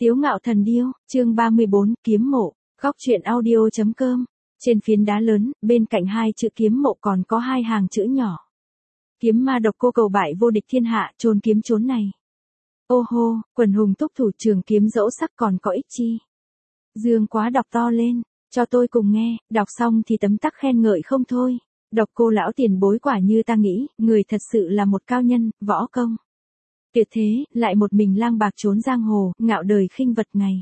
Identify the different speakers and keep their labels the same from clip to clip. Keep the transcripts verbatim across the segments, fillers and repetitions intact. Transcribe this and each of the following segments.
Speaker 1: Tiếu ngạo thần điêu, chương ba mươi bốn, kiếm mộ, góc truyện audio chấm com. Trên phiến đá lớn, bên cạnh hai chữ kiếm mộ còn có hai hàng chữ nhỏ. Kiếm ma độc cô cầu bại vô địch thiên hạ, trôn kiếm trốn này. Ô hô, quần hùng túc thủ trường kiếm dẫu sắc còn có ích chi. Dương Quá đọc to lên, cho tôi cùng nghe, đọc xong thì tấm tắc khen ngợi không thôi. Độc cô lão tiền bối quả như ta nghĩ, người thật sự là một cao nhân, võ công. Tuyệt thế, lại một mình lang bạc trốn giang hồ, ngạo đời khinh vật ngày.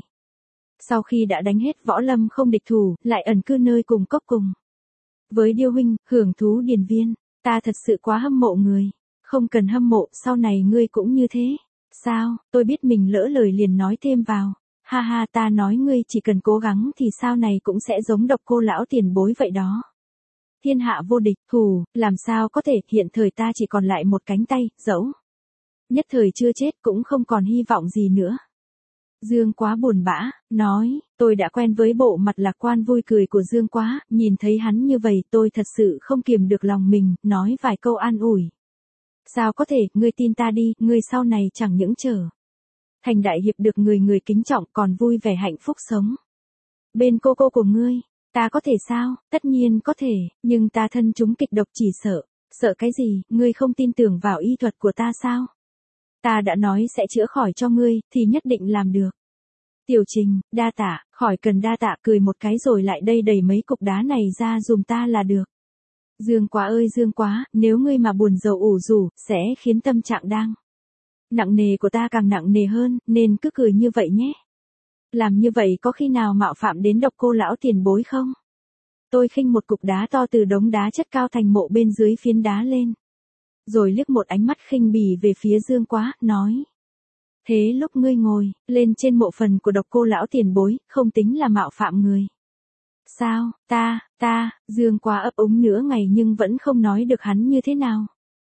Speaker 1: Sau khi đã đánh hết võ lâm không địch thủ, lại ẩn cư nơi cùng cốc cùng. Với Điêu huynh, hưởng thú điền viên, ta thật sự quá hâm mộ người. Không cần hâm mộ, sau này ngươi cũng như thế. Sao, tôi biết mình lỡ lời liền nói thêm vào. Ha ha, ta nói ngươi chỉ cần cố gắng thì sau này cũng sẽ giống độc cô lão tiền bối vậy đó. Thiên hạ vô địch, hù, làm sao có thể, hiện thời ta chỉ còn lại một cánh tay, dẫu nhất thời chưa chết cũng không còn hy vọng gì nữa. Dương Quá buồn bã, nói, tôi đã quen với bộ mặt lạc quan vui cười của Dương Quá, nhìn thấy hắn như vậy tôi thật sự không kiềm được lòng mình, nói vài câu an ủi. Sao có thể, ngươi tin ta đi, ngươi sau này chẳng những trở thành đại hiệp được người người kính trọng còn vui vẻ hạnh phúc sống. Bên cô cô của ngươi, ta có thể sao, tất nhiên có thể, nhưng ta thân chúng kịch độc chỉ sợ, sợ cái gì, ngươi không tin tưởng vào y thuật của ta sao? Ta đã nói sẽ chữa khỏi cho ngươi, thì nhất định làm được. Tiểu Trình, đa tạ, khỏi cần đa tạ, cười một cái rồi lại đây đẩy mấy cục đá này ra dùm ta là được. Dương Quá ơi Dương Quá, nếu ngươi mà buồn rầu ủ rủ, sẽ khiến tâm trạng đang nặng nề của ta càng nặng nề hơn, nên cứ cười như vậy nhé. Làm như vậy có khi nào mạo phạm đến độc cô lão tiền bối không? Tôi khinh một cục đá to từ đống đá chất cao thành mộ bên dưới phiến đá lên. Rồi liếc một ánh mắt khinh bỉ về phía Dương Quá, nói. Thế lúc ngươi ngồi, lên trên mộ phần của độc cô lão tiền bối, không tính là mạo phạm người. Sao, ta, ta, Dương Quá ấp úng nửa ngày nhưng vẫn không nói được hắn như thế nào.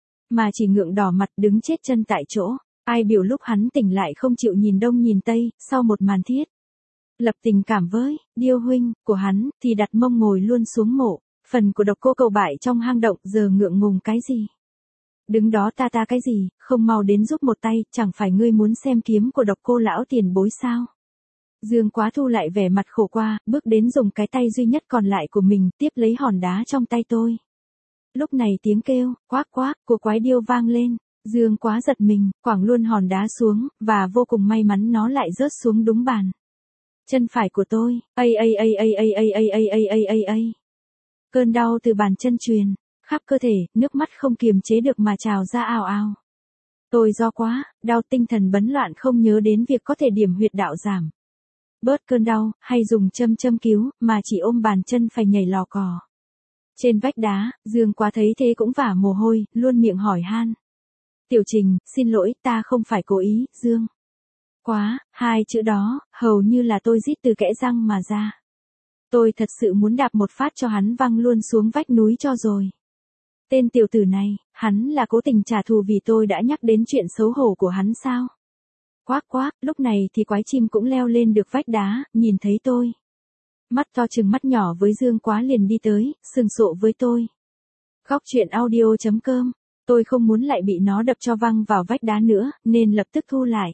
Speaker 1: Mà chỉ ngượng đỏ mặt đứng chết chân tại chỗ, ai biểu lúc hắn tỉnh lại không chịu nhìn đông nhìn tây, sau một màn thiết. Lập tình cảm với, Điêu huynh, của hắn, thì đặt mông ngồi luôn xuống mộ, phần của độc cô cầu bại trong hang động giờ ngượng ngùng cái gì. Đứng đó ta ta cái gì, không mau đến giúp một tay, chẳng phải ngươi muốn xem kiếm của độc cô lão tiền bối sao? Dương Quá thu lại vẻ mặt khổ qua, bước đến dùng cái tay duy nhất còn lại của mình, tiếp lấy hòn đá trong tay tôi. Lúc này tiếng kêu, quác quác, của quái điêu vang lên, Dương Quá giật mình, quẳng luôn hòn đá xuống, và vô cùng may mắn nó lại rớt xuống đúng bàn. Chân phải của tôi, ây ây ây ây ây ây ây ây ây ây ây ây. Cơn đau từ bàn chân truyền khắp cơ thể, nước mắt không kiềm chế được mà trào ra ào ào. Tôi do quá, đau tinh thần bấn loạn không nhớ đến việc có thể điểm huyệt đạo giảm bớt cơn đau, hay dùng châm châm cứu, mà chỉ ôm bàn chân phải nhảy lò cò. Trên vách đá, Dương Quá thấy thế cũng vả mồ hôi, luôn miệng hỏi han. Tiểu Trình, xin lỗi, ta không phải cố ý, Dương Quá, hai chữ đó, hầu như là tôi rít từ kẽ răng mà ra. Tôi thật sự muốn đạp một phát cho hắn văng luôn xuống vách núi cho rồi. Tên tiểu tử này, hắn là cố tình trả thù vì tôi đã nhắc đến chuyện xấu hổ của hắn sao? Quác quác, lúc này thì quái chim cũng leo lên được vách đá, nhìn thấy tôi. Mắt to chừng mắt nhỏ với Dương Quá liền đi tới, sừng sộ với tôi. Góc truyện audio chấm com, tôi không muốn lại bị nó đập cho văng vào vách đá nữa, nên lập tức thu lại.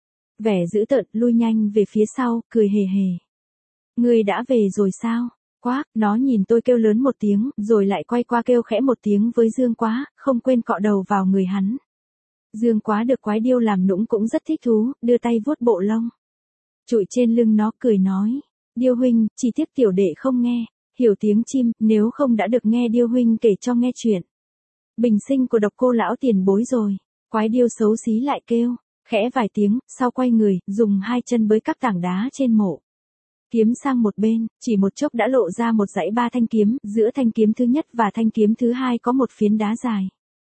Speaker 1: Vẻ dữ tợn, lui nhanh về phía sau, cười hề hề. Ngươi đã về rồi sao? Quác, nó nhìn tôi kêu lớn một tiếng, rồi lại quay qua kêu khẽ một tiếng với Dương Quá, không quên cọ đầu vào người hắn. Dương Quá được quái điêu làm nũng cũng rất thích thú, đưa tay vuốt bộ lông. Trụi trên lưng nó cười nói, Điêu huynh, chỉ tiếc tiểu đệ không nghe, hiểu tiếng chim, nếu không đã được nghe Điêu huynh kể cho nghe chuyện bình sinh của độc cô lão tiền bối rồi. Quái điêu xấu xí lại kêu, khẽ vài tiếng, sau quay người, dùng hai chân bới các tảng đá trên mộ. Kiếm sang một bên, chỉ một chốc đã lộ ra một dãy ba thanh kiếm, giữa thanh kiếm thứ nhất và thanh kiếm thứ hai có một phiến đá dài.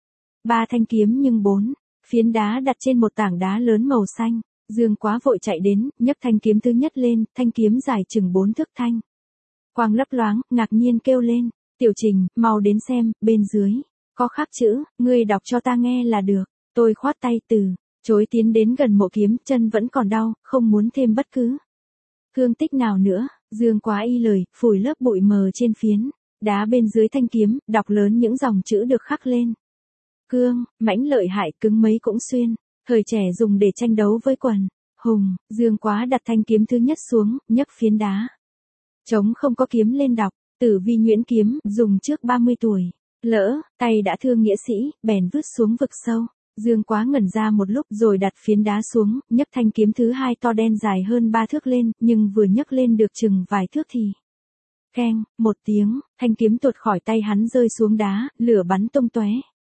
Speaker 1: Ba thanh kiếm nhưng bốn phiến đá đặt trên một tảng đá lớn màu xanh. Dương Quá vội chạy đến, nhấc thanh kiếm thứ nhất lên, thanh kiếm dài chừng bốn thước thanh. Quang lấp loáng, ngạc nhiên kêu lên, Tiểu Trình, mau đến xem, bên dưới có khắc chữ, ngươi đọc cho ta nghe là được. Tôi khoát tay từ chối tiến đến gần mộ kiếm, chân vẫn còn đau, không muốn thêm bất cứ thương tích nào nữa. Dương Quá y lời, phủi lớp bụi mờ trên phiến đá bên dưới thanh kiếm, đọc lớn những dòng chữ được khắc lên. Cương, mãnh lợi hại, cứng mấy cũng xuyên, thời trẻ dùng để tranh đấu với quần Hùng, Dương Quá đặt thanh kiếm thứ nhất xuống, nhấc phiến đá. Trống không có kiếm lên đọc, Tử Vi nhuyễn kiếm, dùng trước ba mươi tuổi. Lỡ, tay đã thương nghĩa sĩ, bèn vứt xuống vực sâu. Dương Quá ngẩn ra một lúc rồi đặt phiến đá xuống, nhấc thanh kiếm thứ hai to đen dài hơn ba thước lên, nhưng vừa nhấc lên được chừng vài thước thì... Keng, một tiếng, thanh kiếm tuột khỏi tay hắn rơi xuống đá, lửa bắn tung tóe.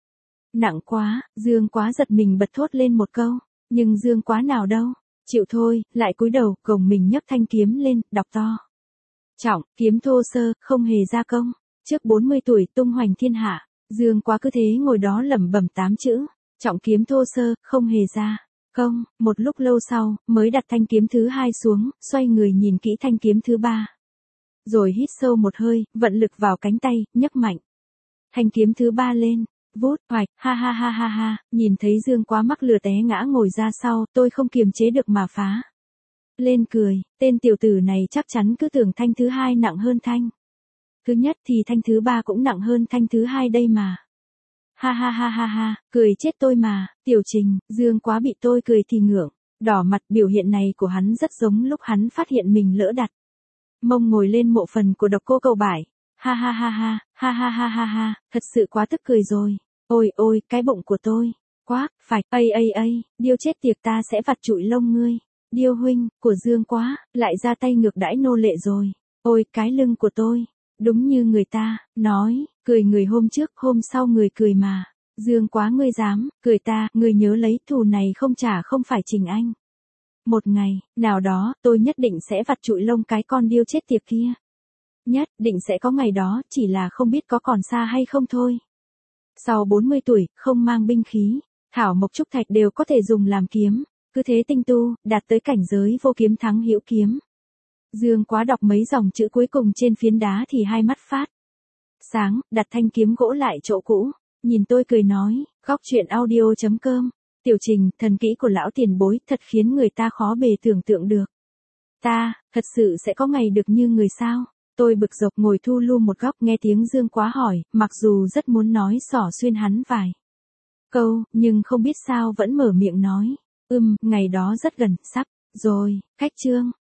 Speaker 1: Nặng quá, Dương Quá giật mình bật thốt lên một câu, nhưng Dương Quá nào đâu, chịu thôi, lại cúi đầu, gồng mình nhấc thanh kiếm lên, đọc to. Trọng, kiếm thô sơ, không hề gia công, trước bốn mươi tuổi tung hoành thiên hạ, Dương Quá cứ thế ngồi đó lẩm bẩm tám chữ, trọng kiếm thô sơ, không hề gia công, một lúc lâu sau, mới đặt thanh kiếm thứ hai xuống, xoay người nhìn kỹ thanh kiếm thứ ba. Rồi hít sâu một hơi, vận lực vào cánh tay, nhấc mạnh. Thanh kiếm thứ ba lên, vút, hoạch, ha ha ha ha ha, nhìn thấy Dương Quá mắc lừa té ngã ngồi ra sau, tôi không kiềm chế được mà phá lên cười, tên tiểu tử này chắc chắn cứ tưởng thanh thứ hai nặng hơn thanh thứ nhất thì thanh thứ ba cũng nặng hơn thanh thứ hai đây mà. Ha ha ha ha ha, cười chết tôi mà, Tiểu Trình, Dương Quá bị tôi cười thì ngượng, đỏ mặt. Biểu hiện này của hắn rất giống lúc hắn phát hiện mình lỡ đặt mông ngồi lên mộ phần của Độc Cô Cầu Bại. Ha ha ha ha, ha ha ha ha ha, thật sự quá tức cười rồi. Ôi ôi, cái bụng của tôi. Quá, phải, ây ây ây, điêu chết tiệt, ta sẽ vặt trụi lông ngươi. Điêu huynh, của Dương Quá, lại ra tay ngược đãi nô lệ rồi. Ôi, cái lưng của tôi. Đúng như người ta, nói, cười người hôm trước, hôm sau người cười mà. Dương Quá ngươi dám, cười ta, ngươi nhớ lấy, thù này không trả không phải Trình Anh. Một ngày, nào đó, tôi nhất định sẽ vặt trụi lông cái con điêu chết tiệt kia. Nhất định sẽ có ngày đó, chỉ là không biết có còn xa hay không thôi. Sau bốn mươi tuổi, không mang binh khí, thảo mộc trúc thạch đều có thể dùng làm kiếm, cứ thế tinh tu, đạt tới cảnh giới vô kiếm thắng hữu kiếm. Dương Quá đọc mấy dòng chữ cuối cùng trên phiến đá thì hai mắt phát sáng, đặt thanh kiếm gỗ lại chỗ cũ, nhìn tôi cười nói, góc truyện audio chấm com. Tiểu Trình, thần kỹ của lão tiền bối, thật khiến người ta khó bề tưởng tượng được. Ta, thật sự sẽ có ngày được như người sao? Tôi bực dọc ngồi thu lu một góc nghe tiếng Dương Quá hỏi, mặc dù rất muốn nói xỏ xuyên hắn vài câu, nhưng không biết sao vẫn mở miệng nói. Ừm, ngày đó rất gần, sắp rồi, cách chương.